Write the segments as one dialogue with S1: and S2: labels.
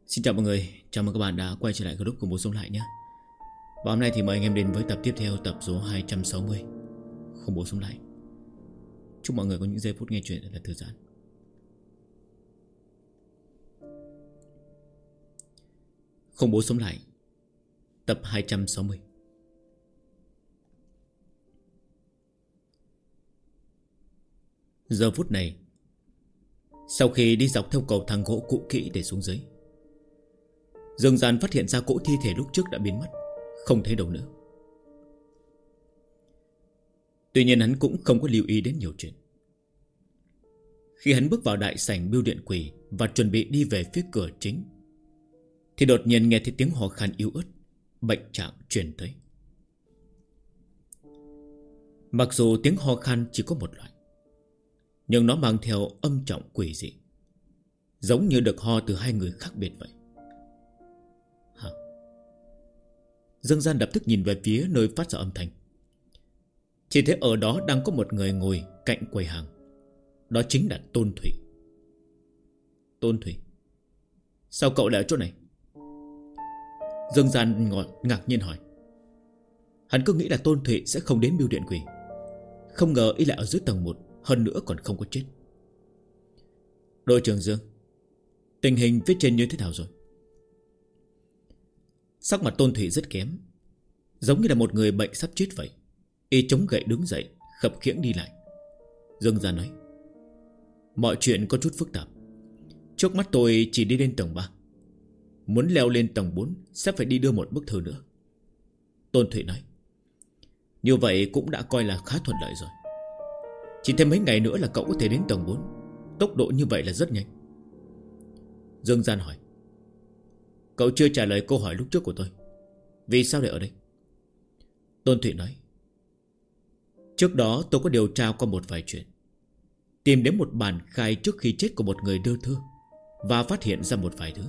S1: Xin chào mọi người, chào mừng các bạn đã quay trở lại group của Bố Sống Lại nhé. Và hôm nay thì mời anh em đến với tập tiếp theo, tập số 260 Không Bố Sống Lại. Chúc mọi người có những giây phút nghe chuyện thật là thư giãn. Không Bố Sống Lại, tập 260. Giờ phút này, sau khi đi dọc theo cầu thang gỗ cũ kỹ để xuống dưới, Dương Gian phát hiện ra cỗ thi thể lúc trước đã biến mất, không thấy đâu nữa. Tuy nhiên hắn cũng không có lưu ý đến nhiều chuyện. Khi hắn bước vào đại sảnh bưu điện quỷ và chuẩn bị đi về phía cửa chính, thì đột nhiên nghe thấy tiếng hò khan yếu ớt, bệnh trạng truyền tới. Mặc dù tiếng ho khan chỉ có một loại, nhưng nó mang theo âm trọng quỷ dị, giống như được ho từ hai người khác biệt vậy. Dương Gian lập tức nhìn về phía nơi phát ra âm thanh. Chỉ thấy ở đó đang có một người ngồi cạnh quầy hàng. Đó chính là Tôn Thụy. Tôn Thụy, sao cậu lại ở chỗ này? Dương Gian ngạc nhiên hỏi. Hắn cứ nghĩ là Tôn Thụy sẽ không đến bưu điện quỷ, không ngờ y lại ở dưới tầng 1, hơn nữa còn không có chết. Đội trưởng Dương, tình hình phía trên như thế nào rồi? Sắc mặt Tôn Thụy rất kém, giống như là một người bệnh sắp chết vậy. Y chống gậy đứng dậy, khập khiễng đi lại. Dương Gian nói, mọi chuyện có chút phức tạp. Trước mắt tôi chỉ đi lên tầng 3, muốn leo lên tầng 4 sẽ phải đi đưa một bức thư nữa. Tôn Thụy nói, như vậy cũng đã coi là khá thuận lợi rồi. Chỉ thêm mấy ngày nữa là cậu có thể đến tầng 4. Tốc độ như vậy là rất nhanh. Dương Gian hỏi, cậu chưa trả lời câu hỏi lúc trước của tôi, vì sao lại ở đây? Tôn Thụy nói, trước đó tôi có điều tra qua một vài chuyện, tìm đến một bản khai trước khi chết của một người đưa thư, và phát hiện ra một vài thứ.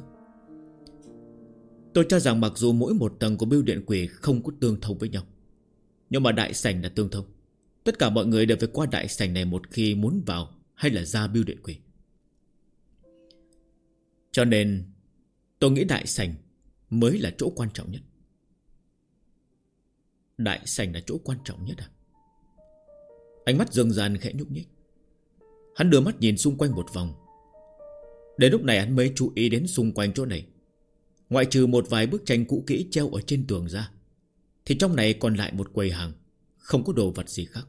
S1: Tôi cho rằng mặc dù mỗi một tầng của bưu điện quỷ không có tương thông với nhau, nhưng mà đại sảnh là tương thông. Tất cả mọi người đều phải qua đại sảnh này một khi muốn vào hay là ra bưu điện quỷ. Cho nên tôi nghĩ đại sảnh mới là chỗ quan trọng nhất. Đại sảnh là chỗ quan trọng nhất à? Ánh mắt Dương Gian khẽ nhúc nhích. Hắn đưa mắt nhìn xung quanh một vòng. Đến lúc này hắn mới chú ý đến xung quanh chỗ này, ngoại trừ một vài bức tranh cũ kỹ treo ở trên tường ra, thì trong này còn lại một quầy hàng, không có đồ vật gì khác.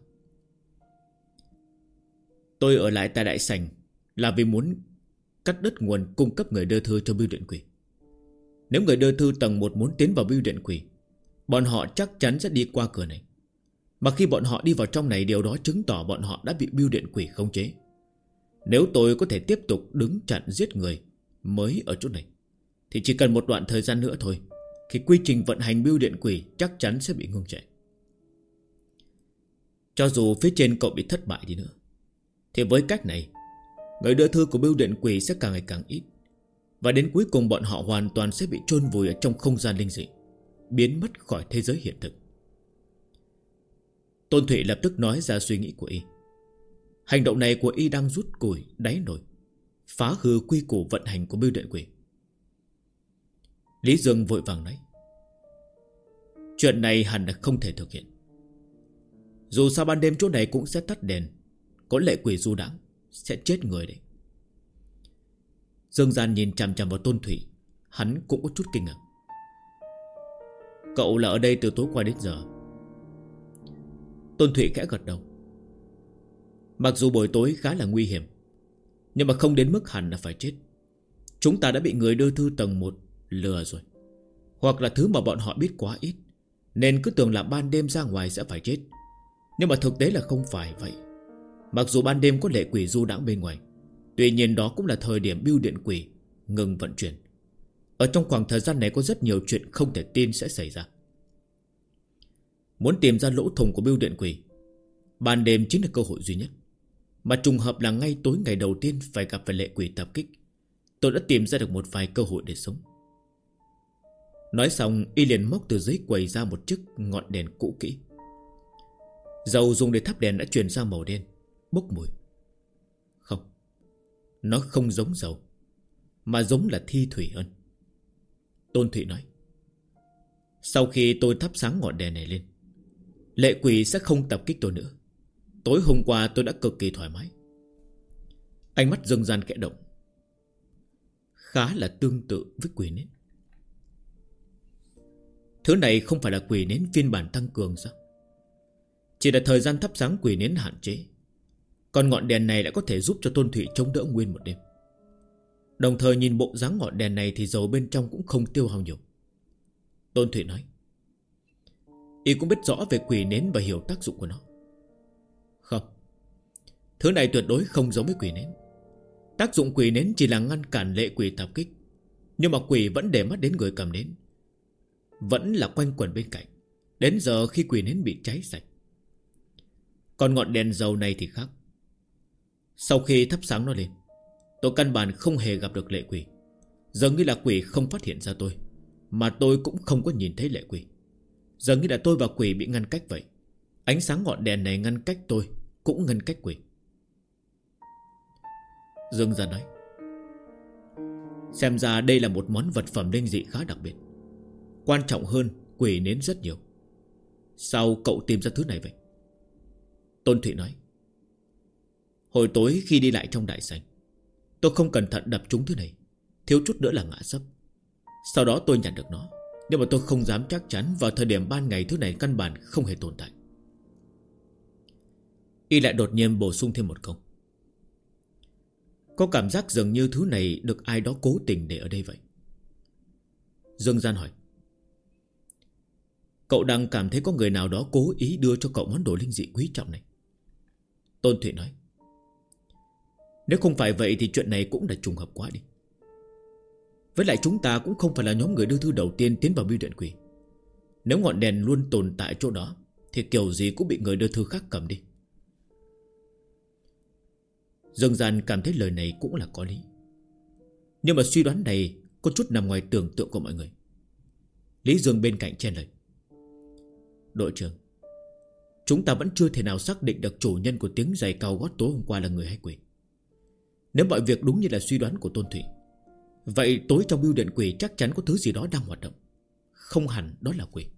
S1: Tôi ở lại tại đại sảnh là vì muốn cắt đứt nguồn cung cấp người đưa thư cho bưu điện quỷ. Nếu người đưa thư tầng 1 muốn tiến vào bưu điện quỷ, bọn họ chắc chắn sẽ đi qua cửa này. Mà khi bọn họ đi vào trong này, điều đó chứng tỏ bọn họ đã bị bưu điện quỷ khống chế. Nếu tôi có thể tiếp tục đứng chặn giết người mới ở chỗ này, thì chỉ cần một đoạn thời gian nữa thôi, thì quy trình vận hành bưu điện quỷ chắc chắn sẽ bị ngưng trệ. Cho dù phía trên cậu bị thất bại đi nữa, thì với cách này, người đưa thư của bưu điện quỷ sẽ càng ngày càng ít, và đến cuối cùng bọn họ hoàn toàn sẽ bị chôn vùi ở trong không gian linh dị, biến mất khỏi thế giới hiện thực. Tôn Thụy lập tức nói ra suy nghĩ của y. Hành động này của y đang rút củi đáy nồi, phá hư quy củ vận hành của bưu điện quỷ. Lý Dương vội vàng nói, chuyện này hẳn là không thể thực hiện. Dù sao ban đêm chỗ này cũng sẽ tắt đèn, có lệ quỷ du đãng sẽ chết người đấy. Dương Gian nhìn chằm chằm vào Tôn Thụy, hắn cũng có chút kinh ngạc. Cậu là ở đây từ tối qua đến giờ? Tôn Thụy khẽ gật đầu. Mặc dù buổi tối khá là nguy hiểm, nhưng mà không đến mức hẳn là phải chết. Chúng ta đã bị người đưa thư tầng 1 lừa rồi, hoặc là thứ mà bọn họ biết quá ít, nên cứ tưởng là ban đêm ra ngoài sẽ phải chết. Nhưng mà thực tế là không phải vậy. Mặc dù ban đêm có lệ quỷ du đãng bên ngoài, tuy nhiên đó cũng là thời điểm bưu điện quỷ ngừng vận chuyển. Ở trong khoảng thời gian này có rất nhiều chuyện không thể tin sẽ xảy ra. Muốn tìm ra lỗ thủng của bưu điện quỷ, ban đêm chính là cơ hội duy nhất. Mà trùng hợp là ngay tối ngày đầu tiên phải gặp phải lệ quỷ tập kích, tôi đã tìm ra được một vài cơ hội để sống. Nói xong, y liền móc từ dưới quầy ra một chiếc ngọn đèn cũ kỹ. Dầu dùng để thắp đèn đã chuyển sang màu đen, bốc mùi. Không, nó không giống dầu, mà giống là thi thủy hơn. Tôn Thụy nói. Sau khi tôi thắp sáng ngọn đèn này lên, lệ quỷ sẽ không tập kích tôi nữa. Tối hôm qua tôi đã cực kỳ thoải mái. Ánh mắt Dương Gian khẽ động. Khá là tương tự với quỷ nến. Thứ này không phải là quỷ nến phiên bản tăng cường sao? Chỉ là thời gian thắp sáng quỷ nến hạn chế, còn ngọn đèn này lại có thể giúp cho Tôn Thụy chống đỡ nguyên một đêm. Đồng thời nhìn bộ dáng ngọn đèn này thì dầu bên trong cũng không tiêu hao nhiều. Tôn Thụy nói. Y cũng biết rõ về quỷ nến và hiểu tác dụng của nó. Không, thứ này tuyệt đối không giống với quỷ nến. Tác dụng quỷ nến chỉ là ngăn cản lệ quỷ tập kích, nhưng mà quỷ vẫn để mắt đến người cầm nến, vẫn là quanh quẩn bên cạnh, đến giờ khi quỷ nến bị cháy sạch. Còn ngọn đèn dầu này thì khác. Sau khi thắp sáng nó lên, tôi căn bản không hề gặp được lệ quỷ. Dường như là quỷ không phát hiện ra tôi, mà tôi cũng không có nhìn thấy lệ quỷ. Dường như là tôi và quỷ bị ngăn cách vậy. Ánh sáng ngọn đèn này ngăn cách tôi, cũng ngăn cách quỷ. Dương Gian nói. Xem ra đây là một món vật phẩm linh dị khá đặc biệt. Quan trọng hơn, quỷ nến rất nhiều. Sao cậu tìm ra thứ này vậy? Tôn Thụy nói. Hồi tối khi đi lại trong đại sảnh, tôi không cẩn thận đập trúng thứ này, thiếu chút nữa là ngã sấp. Sau đó tôi nhặt được nó, nhưng mà tôi không dám chắc chắn vào thời điểm ban ngày thứ này căn bản không hề tồn tại. Y lại đột nhiên bổ sung thêm một câu. Có cảm giác dường như thứ này được ai đó cố tình để ở đây vậy. Dương Gian hỏi. Cậu đang cảm thấy có người nào đó cố ý đưa cho cậu món đồ linh dị quý trọng này? Tôn Thụy nói. Nếu không phải vậy thì chuyện này cũng là trùng hợp quá đi. Với lại chúng ta cũng không phải là nhóm người đưa thư đầu tiên tiến vào bưu điện quỷ. Nếu ngọn đèn luôn tồn tại chỗ đó thì kiểu gì cũng bị người đưa thư khác cầm đi. Dương Gian cảm thấy lời này cũng là có lý, nhưng mà suy đoán này có chút nằm ngoài tưởng tượng của mọi người. Lý Dương bên cạnh chen lời. Đội trưởng, chúng ta vẫn chưa thể nào xác định được chủ nhân của tiếng giày cao gót tối hôm qua là người hay quỷ. Nếu mọi việc đúng như là suy đoán của Tôn Thụy, vậy tối trong bưu điện quỷ chắc chắn có thứ gì đó đang hoạt động. Không hẳn đó là quỷ.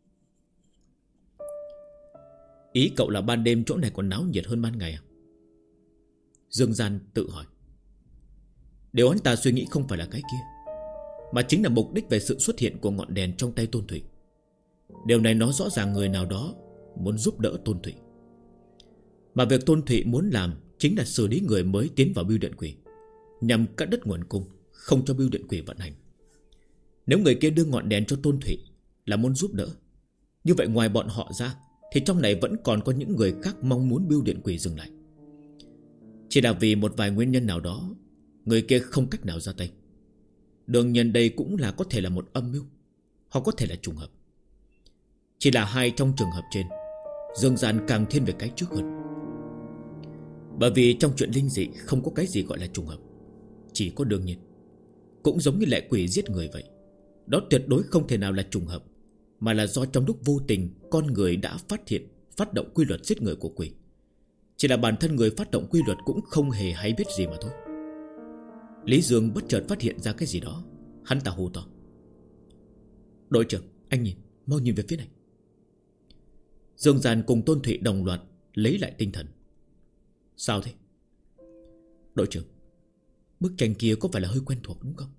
S1: Ý cậu là ban đêm chỗ này còn náo nhiệt hơn ban ngày à? Dương Gian tự hỏi. Điều hắn ta suy nghĩ không phải là cái kia, mà chính là mục đích về sự xuất hiện của ngọn đèn trong tay Tôn Thụy. Điều này nói rõ ràng người nào đó muốn giúp đỡ Tôn Thụy. Mà việc Tôn Thụy muốn làm chính là xử lý người mới tiến vào bưu điện quỷ, nhằm cắt đứt nguồn cung, không cho bưu điện quỷ vận hành. Nếu người kia đưa ngọn đèn cho Tôn Thụy là muốn giúp đỡ, như vậy ngoài bọn họ ra thì trong này vẫn còn có những người khác mong muốn bưu điện quỷ dừng lại. Chỉ là vì một vài nguyên nhân nào đó, người kia không cách nào ra tay. Đương nhiên đây cũng là có thể là một âm mưu, hoặc có thể là trùng hợp. Chỉ là hai trong trường hợp trên, Dương Gian càng thiên về cái trước hơn. Bởi vì trong chuyện linh dị không có cái gì gọi là trùng hợp, chỉ có đương nhiên. Cũng giống như lệ quỷ giết người vậy, đó tuyệt đối không thể nào là trùng hợp, mà là do trong lúc vô tình con người đã phát động quy luật giết người của quỷ. Chỉ là bản thân người phát động quy luật cũng không hề hay biết gì mà thôi. Lý Dương bất chợt phát hiện ra cái gì đó. Hắn ta hô to. Đội trưởng, anh nhìn, mau nhìn về phía này. Dương Gian cùng Tôn Thụy đồng loạt lấy lại tinh thần. Sao thế? Đội trưởng, bức tranh kia có phải là hơi quen thuộc đúng không?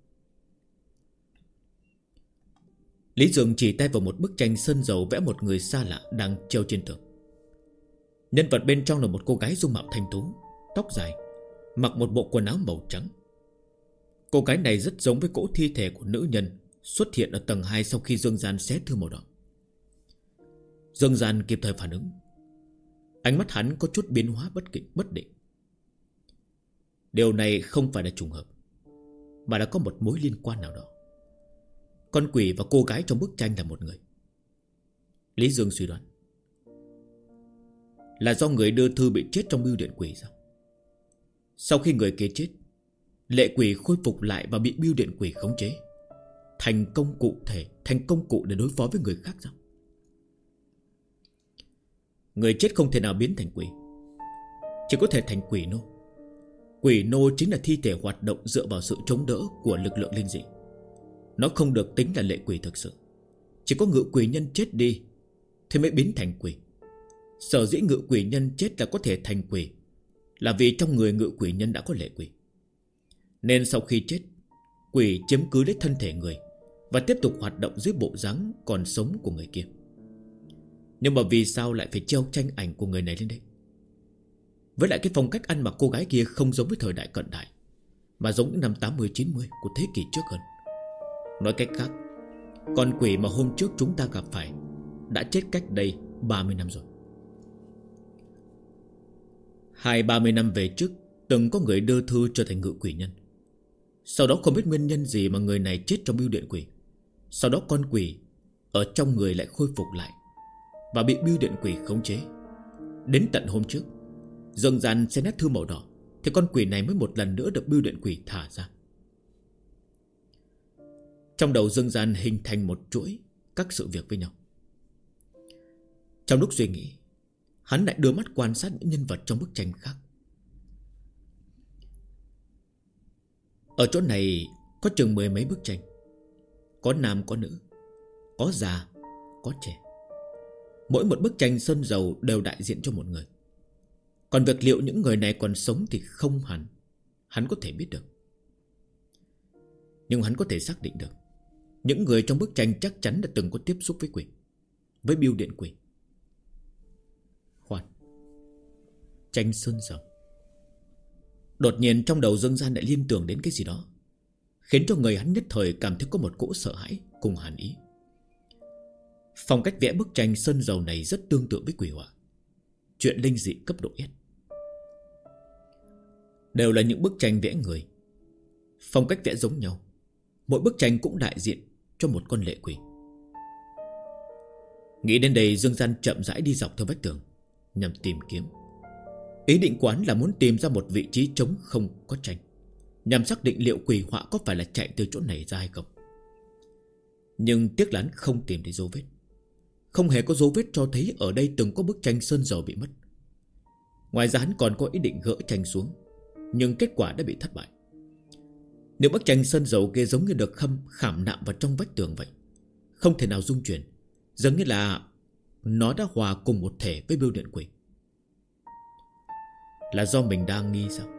S1: Lý Dương chỉ tay vào một bức tranh sơn dầu vẽ một người xa lạ đang treo trên tường. Nhân vật bên trong là một cô gái dung mạo thanh tú, tóc dài, mặc một bộ quần áo màu trắng. Cô gái này rất giống với cỗ thi thể của nữ nhân xuất hiện ở tầng 2 sau khi Dương Gian xé thư màu đỏ. Dương Gian kịp thời phản ứng. Ánh mắt hắn có chút biến hóa bất định. Điều này không phải là trùng hợp, mà đã có một mối liên quan nào đó. Con quỷ và cô gái trong bức tranh là một người. Lý Dương suy đoán là do người đưa thư bị chết trong bưu điện quỷ sao? Sau khi người kia chết, lệ quỷ khôi phục lại và bị bưu điện quỷ khống chế, thành công cụ để đối phó với người khác sao? Người chết không thể nào biến thành quỷ, chỉ có thể thành quỷ nô. Quỷ nô chính là thi thể hoạt động dựa vào sự chống đỡ của lực lượng linh dị. Nó không được tính là lệ quỷ thực sự. Chỉ có ngự quỷ nhân chết đi thì mới biến thành quỷ. Sở dĩ ngự quỷ nhân chết là có thể thành quỷ là vì trong người ngự quỷ nhân đã có lệ quỷ. Nên sau khi chết, quỷ chiếm cứ lấy thân thể người và tiếp tục hoạt động dưới bộ dáng còn sống của người kia. Nhưng mà vì sao lại phải treo tranh ảnh của người này lên đây? Với lại cái phong cách ăn mặc cô gái kia không giống với thời đại cận đại, mà giống những năm 80-90 của thế kỷ trước hơn. Nói cách khác, con quỷ mà hôm trước chúng ta gặp phải đã chết cách đây 30 năm rồi. 20-30 năm về trước, từng có người đưa thư trở thành ngự quỷ nhân. Sau đó không biết nguyên nhân gì mà người này chết trong bưu điện quỷ. Sau đó con quỷ ở trong người lại khôi phục lại và bị bưu điện quỷ khống chế. Đến tận hôm trước, Dương Gian xem nét thư màu đỏ, thì con quỷ này mới một lần nữa được bưu điện quỷ thả ra. Trong đầu Dương Gian hình thành một chuỗi các sự việc với nhau. Trong lúc suy nghĩ, hắn lại đưa mắt quan sát những nhân vật trong bức tranh khác. Ở chỗ này có chừng 10 mấy bức tranh. Có nam có nữ, có già, có trẻ. Mỗi một bức tranh sơn dầu đều đại diện cho một người. Còn việc liệu những người này còn sống thì không hẳn hắn có thể biết được. Nhưng hắn có thể xác định được những người trong bức tranh chắc chắn đã từng có tiếp xúc với quỷ, với bưu điện quỷ. Khoan, tranh sơn dầu. Đột nhiên trong đầu Dương Gian lại liên tưởng đến cái gì đó, khiến cho người hắn nhất thời cảm thấy có một cỗ sợ hãi cùng hàn ý. Phong cách vẽ bức tranh sơn dầu này rất tương tự với quỷ họa, chuyện linh dị cấp độ S. Đều là những bức tranh vẽ người, phong cách vẽ giống nhau. Mỗi bức tranh cũng đại diện cho một con lệ quỷ. Nghĩ đến đây, Dương Gian chậm rãi đi dọc theo vách tường nhằm tìm kiếm. Ý định quán là muốn tìm ra một vị trí trống không có tranh, nhằm xác định liệu quỷ họa có phải là chạy từ chỗ này ra hay không. Nhưng tiếc là hắn không tìm thấy dấu vết. Không hề có dấu vết cho thấy ở đây từng có bức tranh sơn dầu bị mất. Ngoài ra hắn còn có ý định gỡ tranh xuống, nhưng kết quả đã bị thất bại. Nếu bức tranh sơn dầu kia giống như được khảm nạm vào trong vách tường vậy, không thể nào rung chuyển, giống như là nó đã hòa cùng một thể với bưu điện quỷ. Là do mình đang nghi sao?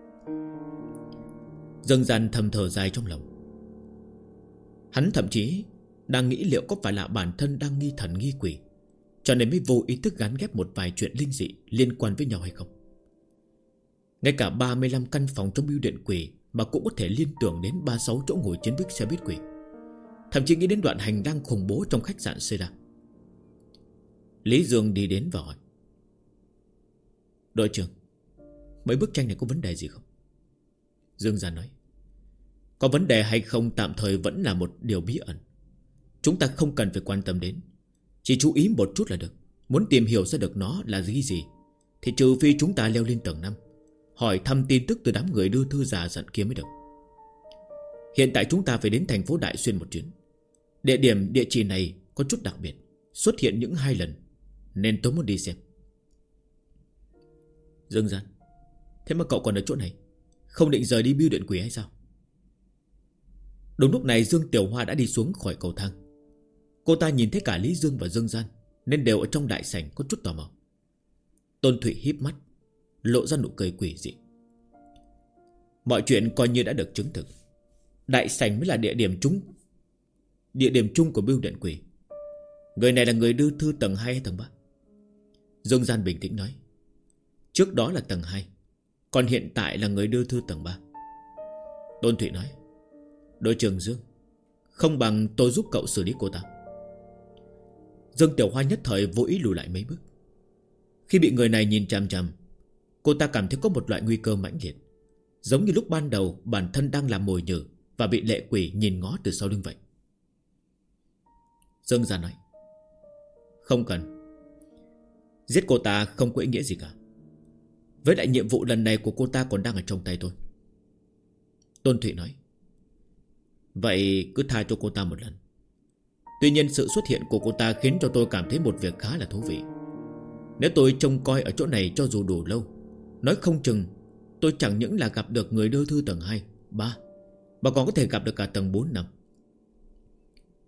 S1: Dương Gian thầm thở dài trong lòng. Hắn thậm chí đang nghĩ liệu có phải là bản thân đang nghi thần nghi quỷ, cho nên mới vô ý thức gắn ghép một vài chuyện linh dị liên quan với nhau hay không. Ngay cả 35 căn phòng trong bưu điện quỷ mà cũng có thể liên tưởng đến 36 chỗ ngồi trên chiếc xe buýt quỷ. Thậm chí nghĩ đến đoạn hành lang khủng bố trong khách sạn Seda. Lý Dương đi đến và hỏi: đội trưởng, mấy bức tranh này có vấn đề gì không? Dương Gian nói: có vấn đề hay không tạm thời vẫn là một điều bí ẩn. Chúng ta không cần phải quan tâm đến, chỉ chú ý một chút là được. Muốn tìm hiểu ra được nó là gì thì trừ phi chúng ta leo lên tầng 5, hỏi thăm tin tức từ đám người đưa thư giả dặn kia mới được. Hiện tại chúng ta phải đến thành phố Đại Xuyên một chuyến. Địa chỉ này có chút đặc biệt, xuất hiện những 2 lần, nên tôi muốn đi xem. Dương Gian: thế mà cậu còn ở chỗ này, không định rời đi bưu điện quỷ hay sao? Đúng lúc này Dương Tiểu Hoa đã đi xuống khỏi cầu thang. Cô ta nhìn thấy cả Lý Dương và Dương Gian, nên đều ở trong đại sảnh có chút tò mò. Tôn Thụy híp mắt, lộ ra nụ cười quỷ dị. Mọi chuyện coi như đã được chứng thực. Đại sảnh mới là địa điểm chung của bưu điện quỷ. Người này là người đưa thư tầng 2 hay tầng 3? Dương Gian bình tĩnh nói: trước đó là tầng 2, còn hiện tại là người đưa thư tầng 3. Tôn Thụy nói: đội trưởng Dương, không bằng tôi giúp cậu xử lý cô ta. Dương Tiểu Hoa nhất thời vô ý lùi lại mấy bước. Khi bị người này nhìn chằm chằm, cô ta cảm thấy có một loại nguy cơ mãnh liệt, giống như lúc ban đầu bản thân đang làm mồi nhử và bị lệ quỷ nhìn ngó từ sau lưng vậy. Dương Gian nói: không cần. Giết cô ta không có ý nghĩa gì cả. Với lại nhiệm vụ lần này của cô ta còn đang ở trong tay tôi. Tôn Thụy nói: vậy cứ tha cho cô ta một lần. Tuy nhiên sự xuất hiện của cô ta khiến cho tôi cảm thấy một việc khá là thú vị. Nếu tôi trông coi ở chỗ này cho dù đủ lâu, nói không chừng tôi chẳng những là gặp được người đưa thư tầng 2, 3, mà còn có thể gặp được cả tầng 4, 5.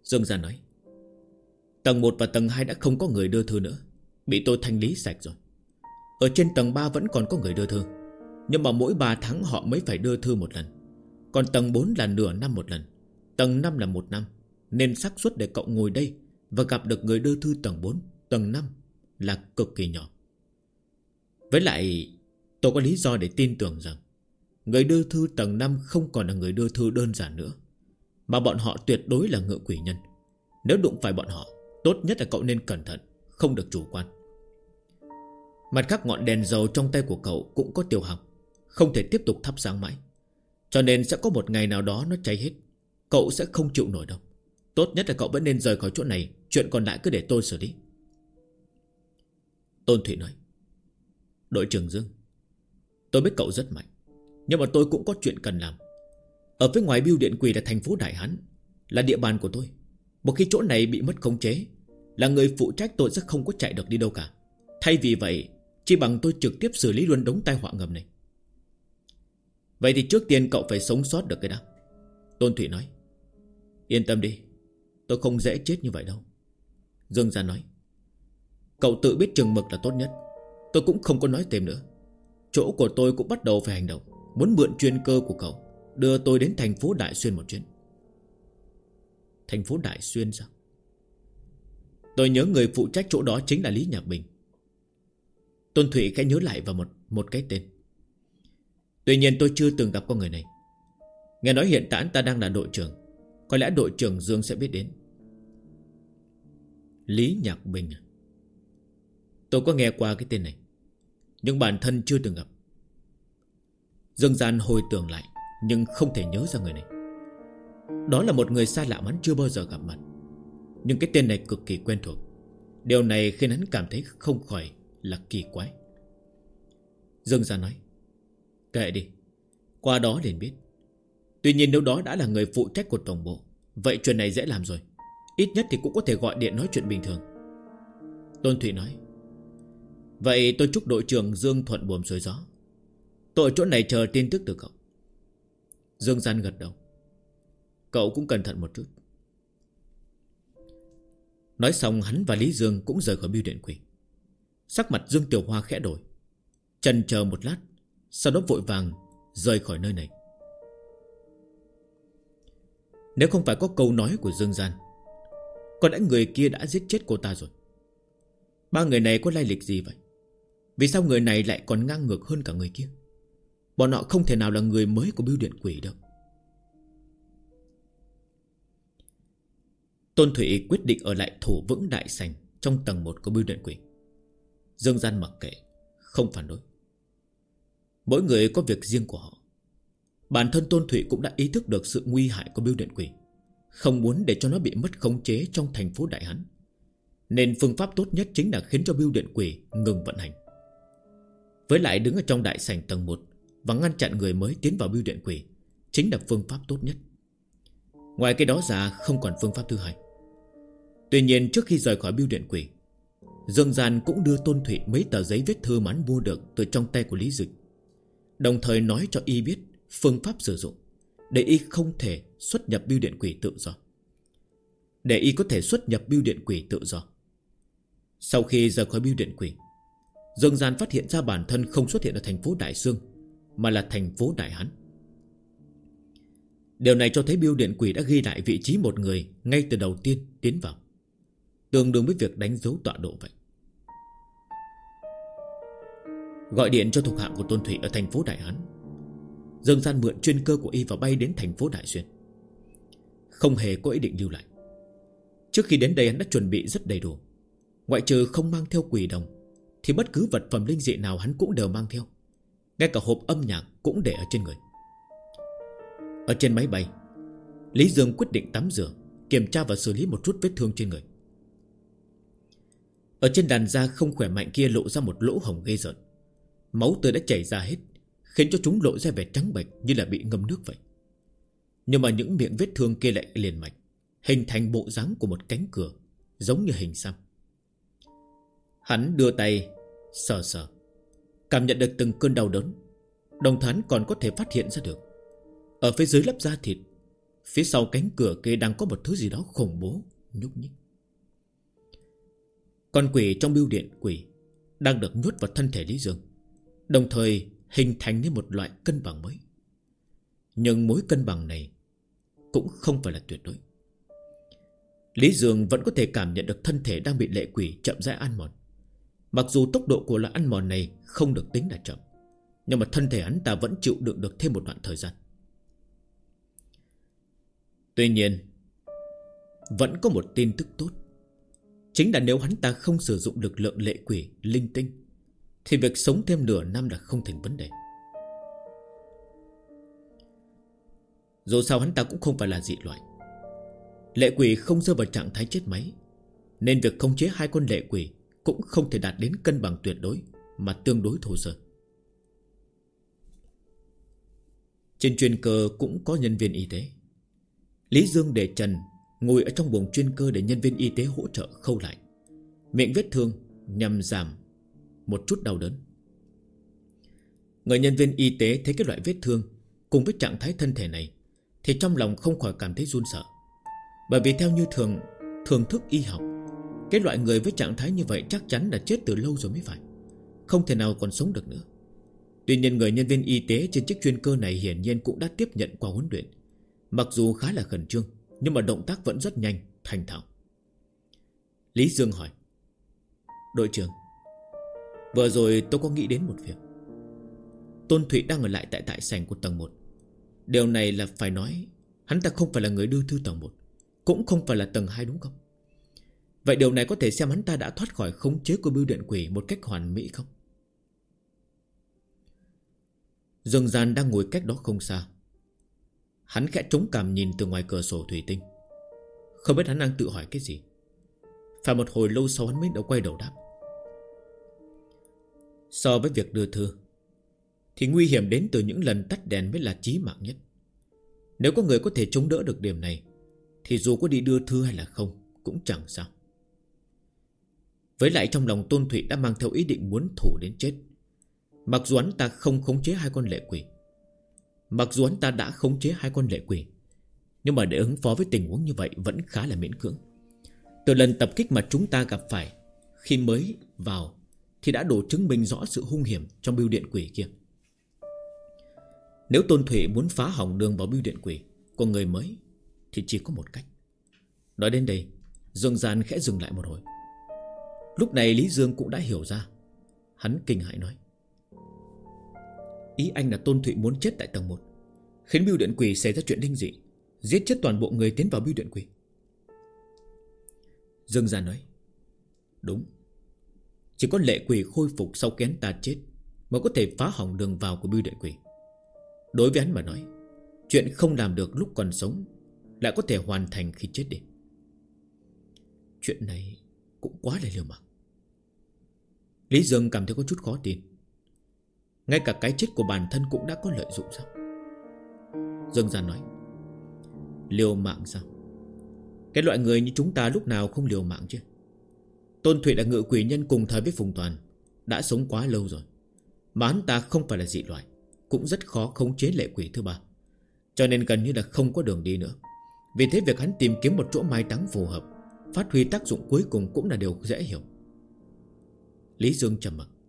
S1: Dương Gian nói. Tầng 1 và tầng 2 đã không có người đưa thư nữa, bị tôi thanh lý sạch rồi. Ở trên tầng 3 vẫn còn có người đưa thư, nhưng mà mỗi 3 tháng họ mới phải đưa thư một lần. Còn tầng 4 là nửa năm một lần, tầng 5 là 1 năm. Nên xác suất để cậu ngồi đây và gặp được người đưa thư tầng 4, tầng 5 là cực kỳ nhỏ. Với lại tôi có lý do để tin tưởng rằng người đưa thư tầng 5 không còn là người đưa thư đơn giản nữa, mà bọn họ tuyệt đối là ngự quỷ nhân. Nếu đụng phải bọn họ, tốt nhất là cậu nên cẩn thận, không được chủ quan. Mặt khác, ngọn đèn dầu trong tay của cậu cũng có tiêu hao, không thể tiếp tục thắp sáng mãi, cho nên sẽ có một ngày nào đó nó cháy hết. Cậu sẽ không chịu nổi đâu. Tốt nhất là cậu vẫn nên rời khỏi chỗ này, chuyện còn lại cứ để tôi xử lý. Tôn Thụy nói. Đội trưởng Dương, tôi biết cậu rất mạnh, nhưng mà tôi cũng có chuyện cần làm. Ở phía ngoài bưu điện quỷ là thành phố Đại Hán, là địa bàn của tôi. Một khi chỗ này bị mất khống chế, là người phụ trách tôi sẽ không có chạy được đi đâu cả. Thay vì vậy, chỉ bằng tôi trực tiếp xử lý luôn đống tai họa ngầm này. Vậy thì trước tiên cậu phải sống sót được cái đã. Tôn Thụy nói. Yên tâm đi, tôi không dễ chết như vậy đâu. Dương Gian nói. Cậu tự biết chừng mực là tốt nhất. Tôi cũng không có nói thêm nữa. Chỗ của tôi cũng bắt đầu phải hành động, muốn mượn chuyên cơ của cậu đưa tôi đến thành phố Đại Xuyên một chuyến. Thành phố Đại Xuyên sao? Tôi nhớ người phụ trách chỗ đó chính là Lý Nhạc Bình. Tôn Thụy khẽ nhớ lại vào một cái tên. Tuy nhiên tôi chưa từng gặp con người này. Nghe nói hiện tại anh ta đang là đội trưởng, có lẽ đội trưởng Dương sẽ biết đến. Lý Nhạc Bình à? Tôi có nghe qua cái tên này, nhưng bản thân chưa từng gặp. Dương Gian hồi tưởng lại, nhưng không thể nhớ ra người này. Đó là một người xa lạ hắn chưa bao giờ gặp mặt, nhưng cái tên này cực kỳ quen thuộc. Điều này khiến hắn cảm thấy không khỏi là kỳ quái. Dương Gian nói. Kệ đi, qua đó liền biết. Tuy nhiên nếu đó đã là người phụ trách của tổng bộ, vậy chuyện này dễ làm rồi. Ít nhất thì cũng có thể gọi điện nói chuyện bình thường. Tôn Thụy nói. Vậy tôi chúc đội trưởng Dương thuận buồm xuôi gió. Tôi ở chỗ này chờ tin tức từ cậu. Dương Gian gật đầu. Cậu cũng cẩn thận một chút. Nói xong hắn và Lý Dương cũng rời khỏi bưu điện quỷ. Sắc mặt Dương Tiểu Hoa khẽ đổi, chần chờ một lát, sau đó vội vàng rời khỏi nơi này. Nếu không phải có câu nói của Dương Gian, có lẽ người kia đã giết chết cô ta rồi. Ba người này có lai lịch gì vậy? Vì sao người này lại còn ngang ngược hơn cả người kia? Bọn họ không thể nào là người mới của bưu điện quỷ đâu. Tôn Thụy quyết định ở lại thủ vững đại sảnh trong tầng 1 của bưu điện quỷ. Dương Gian mặc kệ, không phản đối. Mỗi người có việc riêng của họ. Bản thân Tôn Thụy cũng đã ý thức được sự nguy hại của bưu điện quỷ, không muốn để cho nó bị mất khống chế trong thành phố Đại Hán, nên phương pháp tốt nhất chính là khiến cho bưu điện quỷ ngừng vận hành. Với lại đứng ở trong đại sảnh tầng 1 và ngăn chặn người mới tiến vào bưu điện quỷ chính là phương pháp tốt nhất. Ngoài cái đó ra không còn phương pháp thứ hai. Tuy nhiên trước khi rời khỏi bưu điện quỷ, Dương Gian cũng đưa Tôn Thụy mấy tờ giấy viết thư mà hắn mua được từ trong tay của Lý Dịch, đồng thời nói cho y biết phương pháp sử dụng, để y không thể xuất nhập bưu điện quỷ tự do. Để y có thể xuất nhập bưu điện quỷ tự do. Sau khi rời khỏi bưu điện quỷ, Dương Gian phát hiện ra bản thân không xuất hiện ở thành phố Đại Xương, mà là thành phố Đại Hán. Điều này cho thấy bưu điện quỷ đã ghi lại vị trí một người ngay từ đầu tiên tiến vào, tương đương với việc đánh dấu tọa độ vậy. Gọi điện cho thuộc hạ của Tôn Thụy ở thành phố Đại Hán, Dương Gian mượn chuyên cơ của y và bay đến thành phố Đại Xuyên. Không hề có ý định lưu lại. Trước khi đến đây hắn đã chuẩn bị rất đầy đủ. Ngoại trừ không mang theo quỷ đồng, thì bất cứ vật phẩm linh dị nào hắn cũng đều mang theo. Ngay cả hộp âm nhạc cũng để ở trên người. Ở trên máy bay, Lý Dương quyết định tắm rửa, kiểm tra và xử lý một chút vết thương trên người. Ở trên đàn da không khỏe mạnh kia lộ ra một lỗ hổng ghê rợn. Máu tươi đã chảy ra hết, khiến cho chúng lộ ra vẻ trắng bệch như là bị ngâm nước vậy. Nhưng mà những miệng vết thương kia lại liền mạch, hình thành bộ dáng của một cánh cửa, giống như hình xăm. Hắn đưa tay sờ sờ, cảm nhận được từng cơn đau đớn. Đồng thời còn có thể phát hiện ra được, ở phía dưới lớp da thịt, phía sau cánh cửa kia đang có một thứ gì đó khủng bố nhúc nhích. Con quỷ trong bưu điện quỷ đang được nhốt vào thân thể Lý Dương, đồng thời hình thành nên một loại cân bằng mới. Nhưng mối cân bằng này cũng không phải là tuyệt đối. Lý Dương vẫn có thể cảm nhận được thân thể đang bị lệ quỷ chậm rãi ăn mòn. Mặc dù tốc độ của loại ăn mòn này không được tính là chậm, nhưng mà thân thể hắn ta vẫn chịu đựng được thêm một đoạn thời gian. Tuy nhiên, vẫn có một tin tức tốt, chính là nếu hắn ta không sử dụng lực lượng lệ quỷ linh tinh thì việc sống thêm nửa năm là không thành vấn đề. Dù sao hắn ta cũng không phải là dị loại. Lệ quỷ không rơi vào trạng thái chết máy, nên việc khống chế hai con lệ quỷ cũng không thể đạt đến cân bằng tuyệt đối, mà tương đối thô sơ. Trên chuyên cơ cũng có nhân viên y tế. Lý Dương để Trần ngồi ở trong buồng chuyên cơ để nhân viên y tế hỗ trợ khâu lại miệng vết thương nhằm giảm một chút đau đớn. Người nhân viên y tế thấy cái loại vết thương cùng với trạng thái thân thể này thì trong lòng không khỏi cảm thấy run sợ. Bởi vì theo như thường thức y học, cái loại người với trạng thái như vậy chắc chắn là chết từ lâu rồi mới phải, không thể nào còn sống được nữa. Tuy nhiên người nhân viên y tế trên chiếc chuyên cơ này hiển nhiên cũng đã tiếp nhận qua huấn luyện. Mặc dù khá là khẩn trương, nhưng mà động tác vẫn rất nhanh, thành thạo. Lý Dương hỏi: đội trưởng, vừa rồi tôi có nghĩ đến một việc. Tôn Thụy đang ở lại tại sảnh của tầng 1. Điều này là phải nói hắn ta không phải là người đưa thư tầng 1, cũng không phải là tầng 2 đúng không? Vậy điều này có thể xem hắn ta đã thoát khỏi khống chế của bưu điện quỷ một cách hoàn mỹ không? Dương Gian đang ngồi cách đó không xa. Hắn khẽ chống cằm nhìn từ ngoài cửa sổ thủy tinh, không biết hắn đang tự hỏi cái gì. Phải một hồi lâu sau hắn mới đã quay đầu đáp: so với việc đưa thư thì nguy hiểm đến từ những lần tắt đèn mới là chí mạng nhất. Nếu có người có thể chống đỡ được điểm này thì dù có đi đưa thư hay là không cũng chẳng sao. Với lại trong lòng Tôn Thụy đã mang theo ý định muốn thủ đến chết. Mặc dù hắn ta không khống chế hai con lệ quỷ, mặc dù hắn ta đã khống chế hai con lệ quỷ, nhưng mà để ứng phó với tình huống như vậy vẫn khá là miễn cưỡng. Từ lần tập kích mà chúng ta gặp phải khi mới vào thì đã đủ chứng minh rõ sự hung hiểm trong bưu điện quỷ kia. Nếu Tôn Thụy muốn phá hỏng đường vào bưu điện quỷ của người mới thì chỉ có một cách. Nói đến đây, Dương Gian khẽ dừng lại một hồi. Lúc này Lý Dương cũng đã hiểu ra. Hắn kinh hãi nói: ý anh là Tôn Thụy muốn chết tại tầng 1, khiến bưu điện quỷ xảy ra chuyện linh dị, giết chết toàn bộ người tiến vào bưu điện quỷ. Dương Gian nói: đúng. Chỉ có lệ quỷ khôi phục sau khi hắn ta chết mới có thể phá hỏng đường vào của bưu điện quỷ. Đối với hắn mà nói, chuyện không làm được lúc còn sống lại có thể hoàn thành khi chết đi. Chuyện này cũng quá là liều mạng. Lý Dương cảm thấy có chút khó tin. Ngay cả cái chết của bản thân cũng đã có lợi dụng sao? Dương Gian nói: liều mạng sao? Cái loại người như chúng ta lúc nào không liều mạng chứ? Tôn Thụy là ngự quỷ nhân cùng thời với Phùng Toàn, đã sống quá lâu rồi, mà hắn ta không phải là dị loại, cũng rất khó khống chế lệ quỷ thứ ba, cho nên gần như là không có đường đi nữa. Vì thế việc hắn tìm kiếm một chỗ mai táng phù hợp, phát huy tác dụng cuối cùng cũng là điều dễ hiểu. Lý Dương trầm mặc.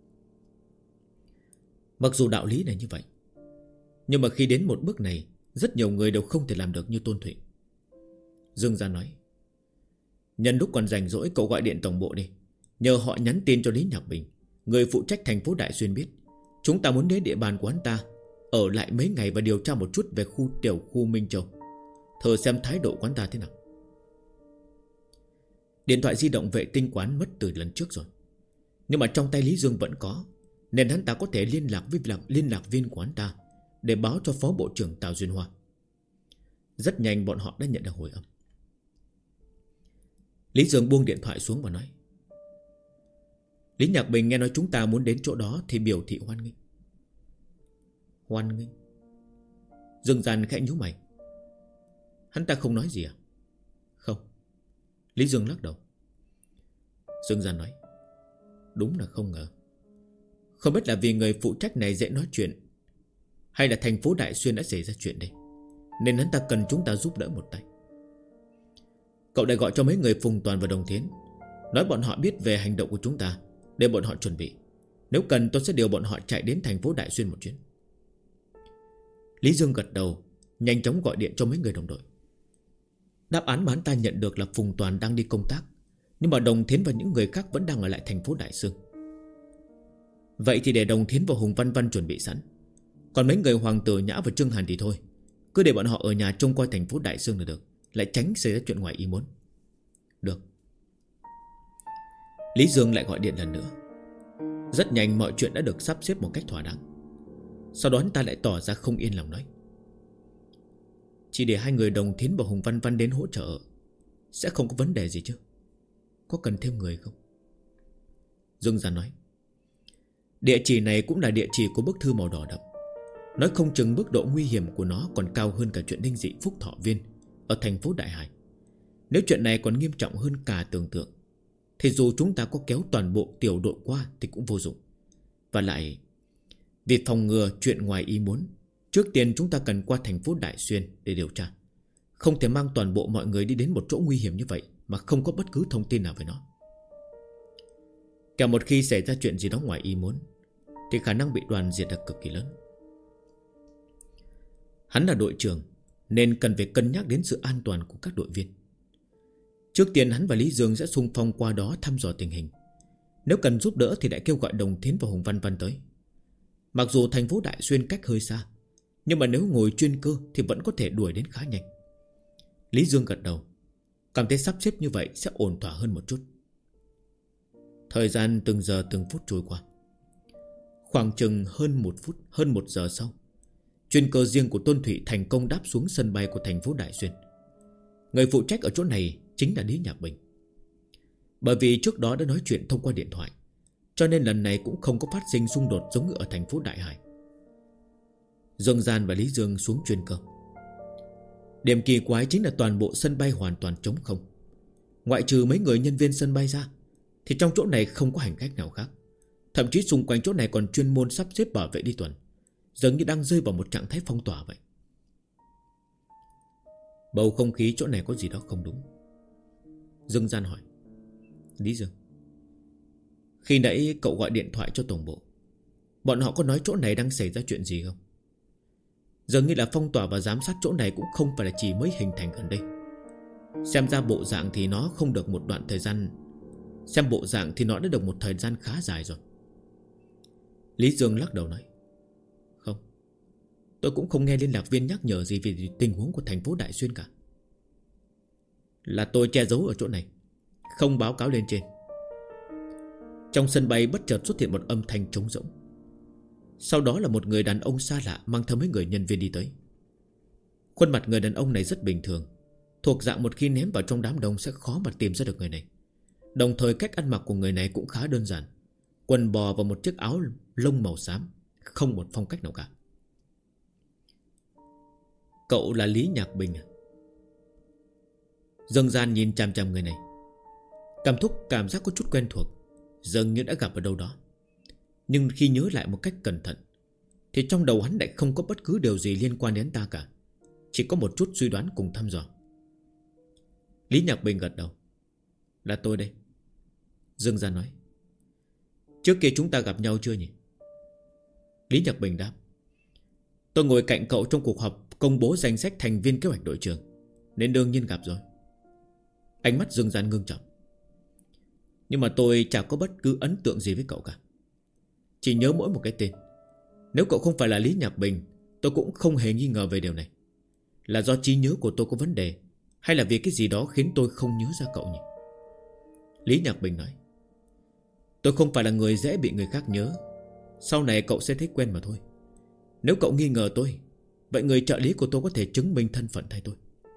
S1: Mặc dù đạo lý này như vậy, nhưng mà khi đến một bước này, rất nhiều người đều không thể làm được như Tôn Thụy. Dương Gia nói: nhân lúc còn rảnh rỗi cậu gọi điện tổng bộ đi, nhờ họ nhắn tin cho Lý Nhạc Bình, người phụ trách thành phố Đại Xuyên biết chúng ta muốn đến địa bàn của hắn ta, ở lại mấy ngày và điều tra một chút về tiểu khu Minh Châu, thử xem thái độ của hắn ta thế nào. Điện thoại di động vệ tinh quán mất từ lần trước rồi, nhưng mà trong tay Lý Dương vẫn có, nên hắn ta có thể liên lạc với liên lạc viên của hắn ta để báo cho Phó Bộ trưởng Tào Duyên Hoa. Rất nhanh bọn họ đã nhận được hồi âm. Lý Dương buông điện thoại xuống và nói: Lý Nhạc Bình nghe nói chúng ta muốn đến chỗ đó thì biểu thị hoan nghênh. Hoan nghênh? Dương Gian khẽ nhíu mày. Hắn ta không nói gì à? Không. Lý Dương lắc đầu. Dương Gian nói: đúng là không ngờ. Không biết là vì người phụ trách này dễ nói chuyện, hay là thành phố Đại Xuyên đã xảy ra chuyện đây. nên hắn ta cần chúng ta giúp đỡ một tay. Cậu lại gọi cho mấy người Phùng Toàn và Đồng Thiến, nói bọn họ biết về hành động của chúng ta, để bọn họ chuẩn bị. Nếu cần tôi sẽ điều bọn họ chạy đến thành phố Đại Xuyên một chuyến. Lý Dương gật đầu, nhanh chóng gọi điện cho mấy người đồng đội. Đáp án mà hắn ta nhận được là Phùng Toàn đang đi công tác, nhưng mà Đồng Thiến và những người khác vẫn đang ở lại thành phố Đại Xương. Vậy thì để Đồng Thiến và Hùng Văn Văn chuẩn bị sẵn. Còn mấy người Hoàng Tử Nhã và Trương Hàn thì thôi, cứ để bọn họ ở nhà trông coi thành phố Đại Xương là được, lại tránh xảy ra chuyện ngoài ý muốn. Được. Lý Dương lại gọi điện lần nữa. Rất nhanh mọi chuyện đã được sắp xếp một cách thỏa đáng. Sau đó anh ta lại tỏ ra không yên lòng nói: chỉ để hai người Đồng Thiến và Hùng Văn Văn đến hỗ trợ sẽ không có vấn đề gì chứ? Có cần thêm người không? Dương Gian nói: địa chỉ này cũng là địa chỉ của bức thư màu đỏ đậm. Nói không chừng mức độ nguy hiểm của nó còn cao hơn cả chuyện linh dị Phúc Thọ Viên ở thành phố Đại Hải. Nếu chuyện này còn nghiêm trọng hơn cả tưởng tượng, thì dù chúng ta có kéo toàn bộ tiểu đội qua thì cũng vô dụng. Và lại, vì phòng ngừa chuyện ngoài ý muốn, trước tiên chúng ta cần qua thành phố Đại Xuyên để điều tra. Không thể mang toàn bộ mọi người đi đến một chỗ nguy hiểm như vậy mà không có bất cứ thông tin nào về nó. Cả một khi xảy ra chuyện gì đó ngoài ý muốn, thì khả năng bị đoàn diệt là cực kỳ lớn. Hắn là đội trưởng nên cần phải cân nhắc đến sự an toàn của các đội viên. Trước tiên hắn và Lý Dương sẽ xung phong qua đó thăm dò tình hình. Nếu cần giúp đỡ thì lại kêu gọi Đồng Thiến và Hùng Văn Văn tới. Mặc dù thành phố Đại Xuyên cách hơi xa, nhưng mà nếu ngồi chuyên cơ thì vẫn có thể đuổi đến khá nhanh. Lý Dương gật đầu, cảm thấy sắp xếp như vậy sẽ ổn thỏa hơn một chút. Thời gian từng giờ từng phút trôi qua. Khoảng chừng hơn một giờ sau, chuyên cơ riêng của Tôn Thụy thành công đáp xuống sân bay của thành phố Đại Xuyên. Người phụ trách ở chỗ này chính là Lý Nhạc Bình. Bởi vì trước đó đã nói chuyện thông qua điện thoại, cho nên lần này cũng không có phát sinh xung đột giống như ở thành phố Đại Hải. Dương Gian và Lý Dương xuống chuyên cơ. Điểm kỳ quái chính là toàn bộ sân bay hoàn toàn trống không. Ngoại trừ mấy người nhân viên sân bay ra, thì trong chỗ này không có hành khách nào khác. Thậm chí xung quanh chỗ này còn chuyên môn sắp xếp bảo vệ đi tuần, dường như đang rơi vào một trạng thái phong tỏa vậy. Bầu không khí chỗ này có gì đó không đúng. Dương Gian hỏi: Lý Dương, khi nãy cậu gọi điện thoại cho tổng bộ, bọn họ có nói chỗ này đang xảy ra chuyện gì không? Dường như là phong tỏa và giám sát chỗ này cũng không phải là chỉ mới hình thành gần đây. Xem ra bộ dạng thì nó không được một đoạn thời gian. Xem bộ dạng thì nó đã được một thời gian khá dài rồi. Lý Dương lắc đầu nói: không, tôi cũng không nghe liên lạc viên nhắc nhở gì về tình huống của thành phố Đại Xuyên cả. Là tôi che giấu ở chỗ này, không báo cáo lên trên. Trong sân bay bất chợt xuất hiện một âm thanh trống rỗng. Sau đó là một người đàn ông xa lạ mang theo mấy người nhân viên đi tới. Khuôn mặt người đàn ông này rất bình thường, thuộc dạng một khi ném vào trong đám đông sẽ khó mà tìm ra được người này. Đồng thời cách ăn mặc của người này cũng khá đơn giản, quần bò và một chiếc áo lông màu xám, không một phong cách nào cả. Cậu là Lý Nhạc Bình à? Dương Gian nhìn chằm chằm người này, cảm giác có chút quen thuộc, dường như đã gặp ở đâu đó. Nhưng khi nhớ lại một cách cẩn thận thì trong đầu hắn lại không có bất cứ điều gì liên quan đến ta cả, chỉ có một chút suy đoán cùng thăm dò. Lý Nhạc Bình gật đầu: là tôi đây. Dương Gian nói: trước kia chúng ta gặp nhau chưa nhỉ? Lý Nhạc Bình đáp: tôi ngồi cạnh cậu trong cuộc họp công bố danh sách thành viên kế hoạch đội trưởng, nên đương nhiên gặp rồi. Ánh mắt Dương Gian ngưng trọng: nhưng mà tôi chẳng có bất cứ ấn tượng gì với cậu cả, chỉ nhớ mỗi một cái tên. Nếu cậu không phải là Lý Nhạc Bình, tôi cũng không hề nghi ngờ về điều này. Là do trí nhớ của tôi có vấn đề, hay là vì cái gì đó khiến tôi không nhớ ra cậu nhỉ? Lý Nhạc Bình nói: tôi không phải là người dễ bị người khác nhớ. Sau này cậu sẽ thấy quen mà thôi. Nếu cậu nghi ngờ tôi, vậy người trợ lý của tôi có thể chứng minh thân phận thay tôi.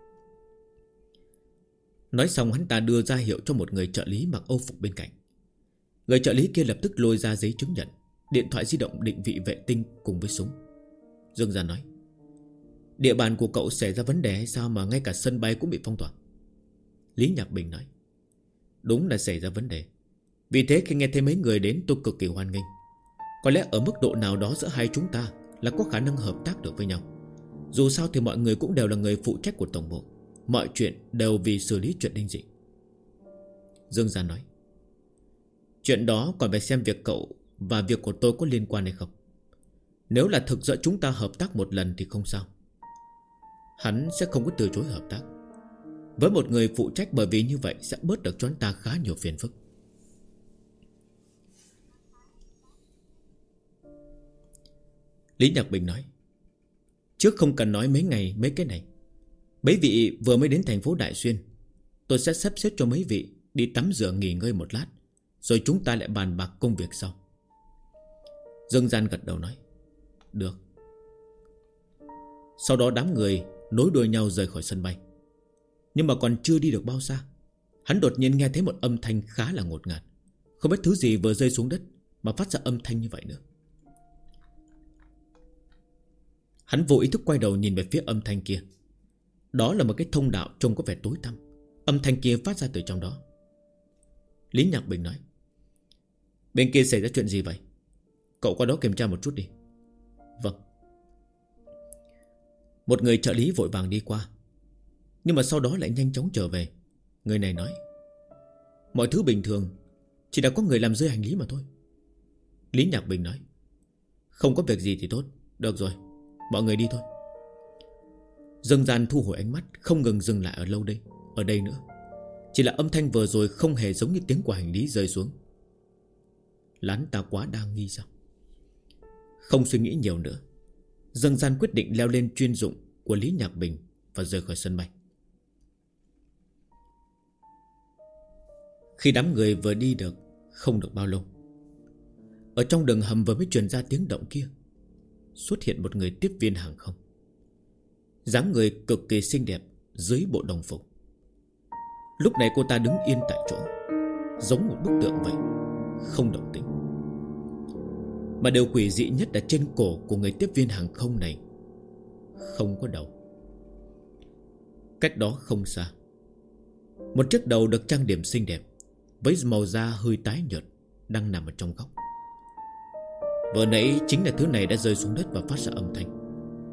S1: Nói xong hắn ta đưa ra hiệu cho một người trợ lý mặc âu phục bên cạnh. Người trợ lý kia lập tức lôi ra giấy chứng nhận, điện thoại di động định vị vệ tinh cùng với súng. Dương Gian nói: địa bàn của cậu xảy ra vấn đề hay sao mà ngay cả sân bay cũng bị phong tỏa? Lý Nhạc Bình nói: đúng là xảy ra vấn đề. Vì thế khi nghe thấy mấy người đến tôi cực kỳ hoan nghênh. Có lẽ ở mức độ nào đó giữa hai chúng ta là có khả năng hợp tác được với nhau. Dù sao thì mọi người cũng đều là người phụ trách của tổng bộ. Mọi chuyện đều vì xử lý chuyện linh dị. Dương Gian nói: chuyện đó còn phải xem việc cậu và việc của tôi có liên quan hay không. Nếu là thực sự chúng ta hợp tác một lần thì không sao. Hắn sẽ không có từ chối hợp tác với một người phụ trách, bởi vì như vậy sẽ bớt được cho chúng ta khá nhiều phiền phức. Lý Nhạc Bình nói: trước không cần nói mấy ngày mấy cái này. Mấy vị vừa mới đến thành phố Đại Xuyên, tôi sẽ sắp xếp cho mấy vị đi tắm rửa nghỉ ngơi một lát, rồi chúng ta lại bàn bạc công việc sau. Dương Gian gật đầu nói: được. Sau đó đám người nối đuôi nhau rời khỏi sân bay. Nhưng mà còn chưa đi được bao xa, hắn đột nhiên nghe thấy một âm thanh khá là ngột ngạt. Không biết thứ gì vừa rơi xuống đất mà phát ra âm thanh như vậy nữa. Hắn vô ý thức quay đầu nhìn về phía âm thanh kia. Đó là một cái thông đạo trông có vẻ tối tăm. Âm thanh kia phát ra từ trong đó. Lý Nhạc Bình nói: bên kia xảy ra chuyện gì vậy? Cậu qua đó kiểm tra một chút đi. Vâng. Một người trợ lý vội vàng đi qua, nhưng mà sau đó lại nhanh chóng trở về. Người này nói: mọi thứ bình thường, chỉ đã có người làm rơi hành lý mà thôi. Lý Nhạc Bình nói: không có việc gì thì tốt. Được rồi, mọi người đi thôi. Dương Gian thu hồi ánh mắt, không ngừng dừng lại ở đây nữa. Chỉ là âm thanh vừa rồi không hề giống như tiếng của hành lý rơi xuống. Lán ta quá đa nghi sao? Không suy nghĩ nhiều nữa, Dương Gian quyết định leo lên chuyên dụng của Lý Nhạc Bình và rời khỏi sân bay. Khi đám người vừa đi được không được bao lâu, ở trong đường hầm vừa mới truyền ra tiếng động kia, xuất hiện một người tiếp viên hàng không. dáng người cực kỳ xinh đẹp dưới bộ đồng phục. Lúc này cô ta đứng yên tại chỗ, giống một bức tượng vậy, không động tĩnh. Mà điều quỷ dị nhất là trên cổ của người tiếp viên hàng không này không có đầu. Cách đó không xa, một chiếc đầu được trang điểm xinh đẹp với màu da hơi tái nhợt đang nằm ở trong góc. Vừa nãy chính là thứ này đã rơi xuống đất và phát ra âm thanh.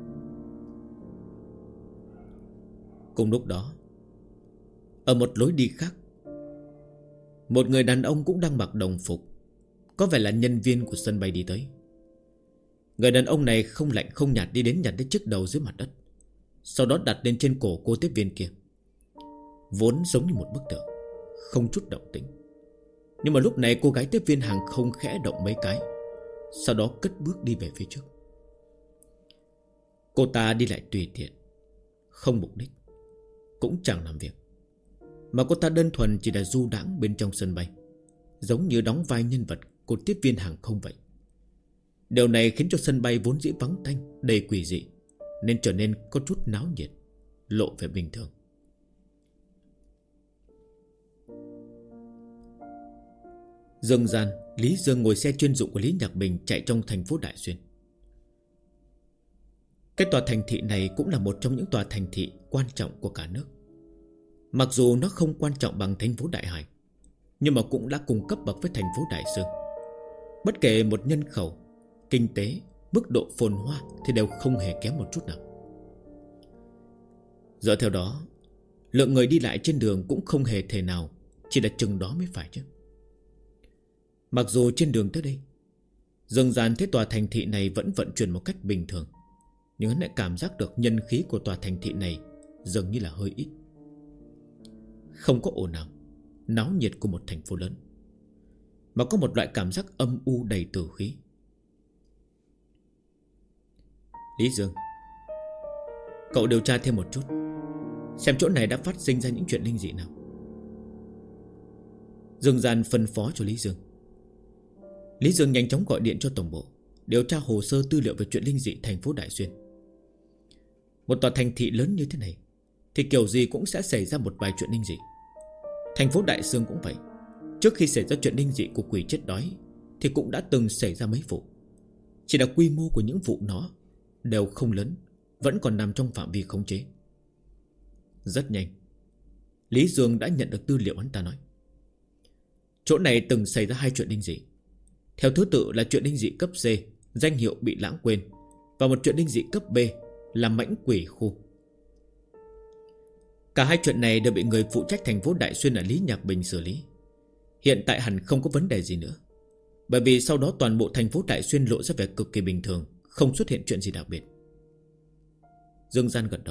S1: Cùng lúc đó, ở một lối đi khác, một người đàn ông cũng đang mặc đồng phục, có vẻ là nhân viên của sân bay đi tới. Người đàn ông này không lạnh không nhạt đi đến nhặt lấy chiếc đầu dưới mặt đất, sau đó đặt lên trên cổ cô tiếp viên kia. Vốn giống như một bức tượng, không chút động tĩnh. Nhưng mà lúc này cô gái tiếp viên hàng không khẽ động mấy cái, sau đó cất bước đi về phía trước. Cô ta đi lại tùy tiện, không mục đích, cũng chẳng làm việc, mà cô ta đơn thuần chỉ là du đãng bên trong sân bay, giống như đóng vai nhân vật của tiếp viên hàng không vậy. Điều này khiến cho sân bay vốn dĩ vắng tanh, đầy quỷ dị, nên trở nên có chút náo nhiệt, lộ vẻ bình thường. Dương gian, Lý Dương ngồi xe chuyên dụng của Lý Nhạc Bình chạy trong thành phố Đại Xuyên. Cái tòa thành thị này cũng là một trong những tòa thành thị quan trọng của cả nước. Mặc dù nó không quan trọng bằng thành phố Đại Hải, nhưng mà cũng đã cùng cấp bậc với thành phố Đại Sơn. Bất kể một nhân khẩu, kinh tế, mức độ phồn hoa thì đều không hề kém một chút nào. Dựa theo đó, lượng người đi lại trên đường cũng không hề thể nào chỉ là chừng đó mới phải chứ. Mặc dù trên đường tới đây, Dương Gian thấy tòa thành thị này vẫn vận chuyển một cách bình thường, nhưng hắn lại cảm giác được nhân khí của tòa thành thị này dường như là hơi ít. Không có ồn ào, náo nhiệt của một thành phố lớn, mà có một loại cảm giác âm u đầy tử khí. Lý Dương, cậu điều tra thêm một chút, xem chỗ này đã phát sinh ra những chuyện linh dị nào. Dương Gian phân phó cho Lý Dương. Lý Dương nhanh chóng gọi điện cho tổng bộ, điều tra hồ sơ tư liệu về chuyện linh dị thành phố Đại Xuyên. Một tòa thành thị lớn như thế này thì kiểu gì cũng sẽ xảy ra một vài chuyện linh dị. Thành phố Đại Xuyên cũng vậy. Trước khi xảy ra chuyện linh dị của quỷ chết đói thì cũng đã từng xảy ra mấy vụ. Chỉ là quy mô của những vụ nó đều không lớn, vẫn còn nằm trong phạm vi khống chế. Rất nhanh, Lý Dương đã nhận được tư liệu hắn ta nói. Chỗ này từng xảy ra 2 chuyện linh dị. Theo thứ tự là chuyện linh dị cấp C, danh hiệu bị lãng quên, và một chuyện linh dị cấp B là mãnh quỷ khu. Cả hai chuyện này đều bị người phụ trách thành phố Đại Xuyên ở Lý Nhạc Bình xử lý. Hiện tại hẳn không có vấn đề gì nữa, bởi vì sau đó toàn bộ thành phố Đại Xuyên lộ ra vẻ cực kỳ bình thường, không xuất hiện chuyện gì đặc biệt. Dương Gian gật đầu.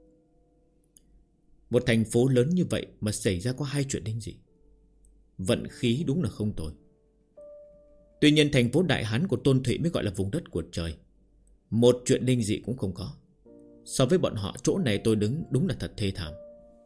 S1: Một thành phố lớn như vậy mà xảy ra có hai chuyện linh dị, vận khí đúng là không tồi. Tuy nhiên thành phố Đại Hán của Tôn Thụy mới gọi là vùng đất của trời, một chuyện linh dị cũng không có. So với bọn họ, chỗ này tôi đứng đúng là thật thê thảm.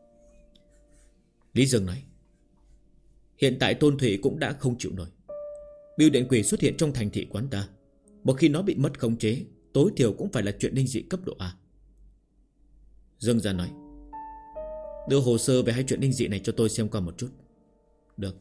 S1: Lý Dương nói, hiện tại Tôn Thụy cũng đã không chịu nổi. Bưu điện quỷ xuất hiện trong thành thị quán ta, một khi nó bị mất khống chế, tối thiểu cũng phải là chuyện linh dị cấp độ A. Dương Gia nói, đưa hồ sơ về hai chuyện linh dị này cho tôi xem qua một chút. Được.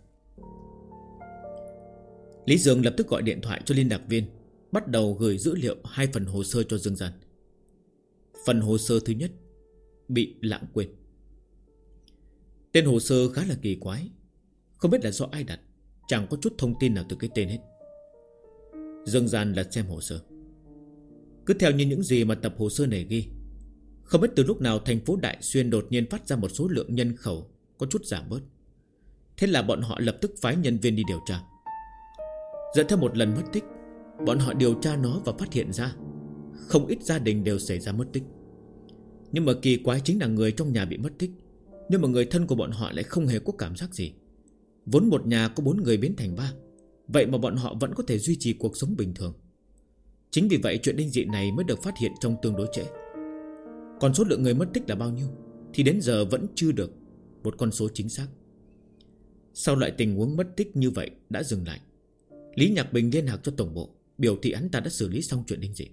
S1: Lý Dương lập tức gọi điện thoại cho liên lạc viên, bắt đầu gửi dữ liệu hai phần hồ sơ cho Dương Gian. Phần hồ sơ thứ nhất, bị lãng quên. Tên hồ sơ khá là kỳ quái, không biết là do ai đặt, chẳng có chút thông tin nào từ cái tên hết. Dương Gian lật xem hồ sơ. Cứ theo như những gì mà tập hồ sơ này ghi, không biết từ lúc nào thành phố Đại Xuyên đột nhiên phát ra một số lượng nhân khẩu có chút giảm bớt. Thế là bọn họ lập tức phái nhân viên đi điều tra. Dẫn theo một lần mất tích, bọn họ điều tra nó và phát hiện ra không ít gia đình đều xảy ra mất tích. Nhưng mà kỳ quái chính là người trong nhà bị mất tích, nhưng mà người thân của bọn họ lại không hề có cảm giác gì. Vốn một nhà có 4 người biến thành 3, vậy mà bọn họ vẫn có thể duy trì cuộc sống bình thường. Chính vì vậy chuyện linh dị này mới được phát hiện trong tương đối trễ. Còn số lượng người mất tích là bao nhiêu thì đến giờ vẫn chưa được một con số chính xác. Sau loại tình huống mất tích như vậy đã dừng lại, Lý Nhạc Bình liên lạc cho tổng bộ, biểu thị hắn ta đã xử lý xong chuyện linh dị.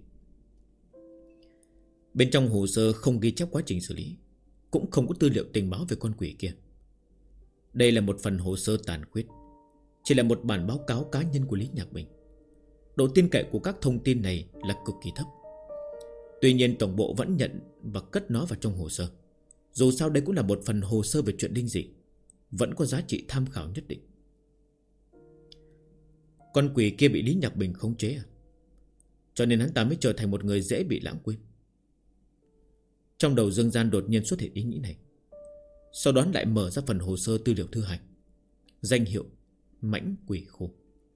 S1: Bên trong hồ sơ không ghi chép quá trình xử lý, cũng không có tư liệu tình báo về con quỷ kia. Đây là một phần hồ sơ tàn khuyết, chỉ là một bản báo cáo cá nhân của Lý Nhạc Bình. Độ tin cậy của các thông tin này là cực kỳ thấp. Tuy nhiên tổng bộ vẫn nhận và cất nó vào trong hồ sơ. Dù sao đây cũng là một phần hồ sơ về chuyện linh dị, vẫn có giá trị tham khảo nhất định. Con quỷ kia bị Lý Nhạc Bình khống chế à? Cho nên hắn ta mới trở thành một người dễ bị lãng quên. Trong đầu Dương Gian đột nhiên xuất hiện ý nghĩ này. Sau đó lại mở ra phần hồ sơ tư liệu thứ hai, danh hiệu mãnh quỷ khu.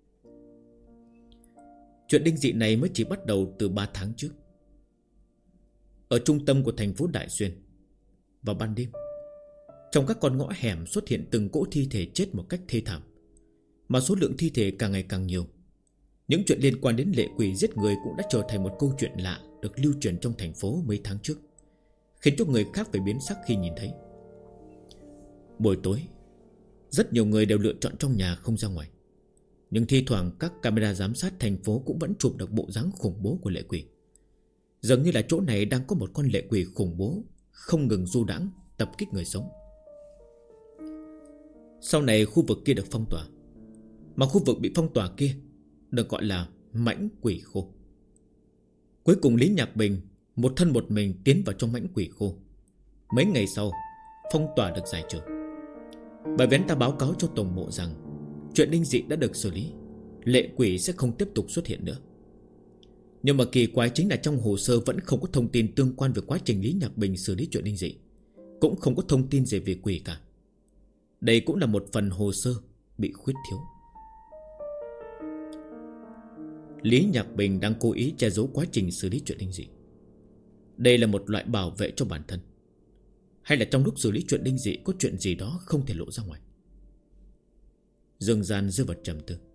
S1: Chuyện linh dị này mới chỉ bắt đầu từ 3 tháng trước. Ở trung tâm của thành phố Đại Xuyên, vào ban đêm, trong các con ngõ hẻm xuất hiện từng cỗ thi thể chết một cách thê thảm. Mà số lượng thi thể càng ngày càng nhiều. Những chuyện liên quan đến lệ quỷ giết người cũng đã trở thành một câu chuyện lạ được lưu truyền trong thành phố mấy tháng trước, khiến cho người khác phải biến sắc khi nhìn thấy. Buổi tối, rất nhiều người đều lựa chọn trong nhà không ra ngoài. Nhưng thi thoảng các camera giám sát thành phố cũng vẫn chụp được bộ dáng khủng bố của lệ quỷ. Dường như là chỗ này đang có một con lệ quỷ khủng bố không ngừng du đãng tập kích người sống. Sau này khu vực kia được phong tỏa, mà khu vực bị phong tỏa kia được gọi là mãnh quỷ khu. Cuối cùng Lý Nhạc Bình một thân một mình tiến vào trong mãnh quỷ khu. Mấy ngày sau, phong tỏa được giải trừ. Bởi vì hắn ta báo cáo cho tổng bộ rằng chuyện linh dị đã được xử lý, lệ quỷ sẽ không tiếp tục xuất hiện nữa. Nhưng mà kỳ quái chính là trong hồ sơ vẫn không có thông tin tương quan về quá trình Lý Nhạc Bình xử lý chuyện linh dị, cũng không có thông tin gì về quỷ cả. Đây cũng là một phần hồ sơ bị khuyết thiếu. Lý Nhạc Bình đang cố ý che giấu quá trình xử lý chuyện linh dị. Đây là một loại bảo vệ cho bản thân, hay là trong lúc xử lý chuyện linh dị có chuyện gì đó không thể lộ ra ngoài? Dương Gian rơi vào trầm tư.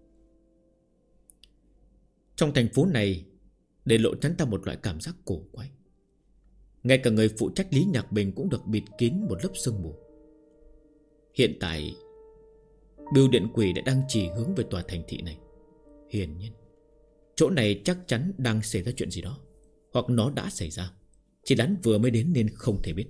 S1: Trong thành phố này để lộ chắn ta một loại cảm giác cổ quái. Ngay cả người phụ trách Lý Nhạc Bình cũng được bịt kín một lớp sương mù. Hiện tại bưu điện quỷ đã đang chỉ hướng về tòa thành thị này. Hiển nhiên chỗ này chắc chắn đang xảy ra chuyện gì đó, hoặc nó đã xảy ra, chỉ hắn vừa mới đến nên không thể biết.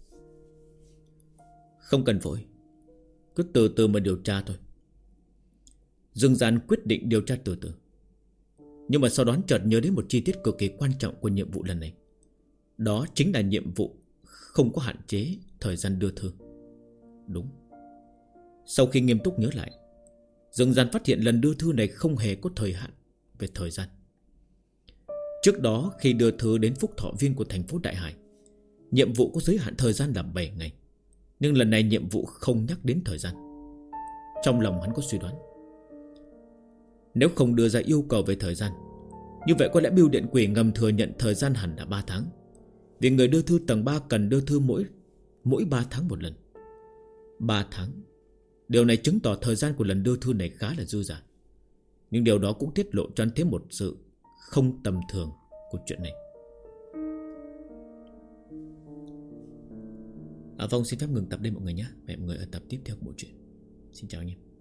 S1: Không cần vội, cứ từ từ mà điều tra thôi. Dương Gian quyết định điều tra từ từ. Nhưng mà sau đó chợt nhớ đến một chi tiết cực kỳ quan trọng của nhiệm vụ lần này. Đó chính là nhiệm vụ không có hạn chế thời gian đưa thư. Đúng. Sau khi nghiêm túc nhớ lại, Dương Gian phát hiện lần đưa thư này không hề có thời hạn về thời gian. Trước đó khi đưa thư đến phúc thọ viên của thành phố Đại Hải, nhiệm vụ có giới hạn thời gian là 7 ngày. Nhưng lần này nhiệm vụ không nhắc đến thời gian. Trong lòng hắn có suy đoán, nếu không đưa ra yêu cầu về thời gian, như vậy có lẽ bưu điện quỷ ngầm thừa nhận thời gian hẳn là 3 tháng. Vì người đưa thư tầng 3 cần đưa thư mỗi 3 tháng một lần. 3 tháng. Điều này chứng tỏ thời gian của lần đưa thư này khá là dư dả. Nhưng điều đó cũng tiết lộ cho anh thêm một sự không tầm thường của chuyện này. Vâng, xin phép ngừng tập đây mọi người nhé. Hẹn mọi người ở tập tiếp theo của bộ truyện. Xin chào anh em.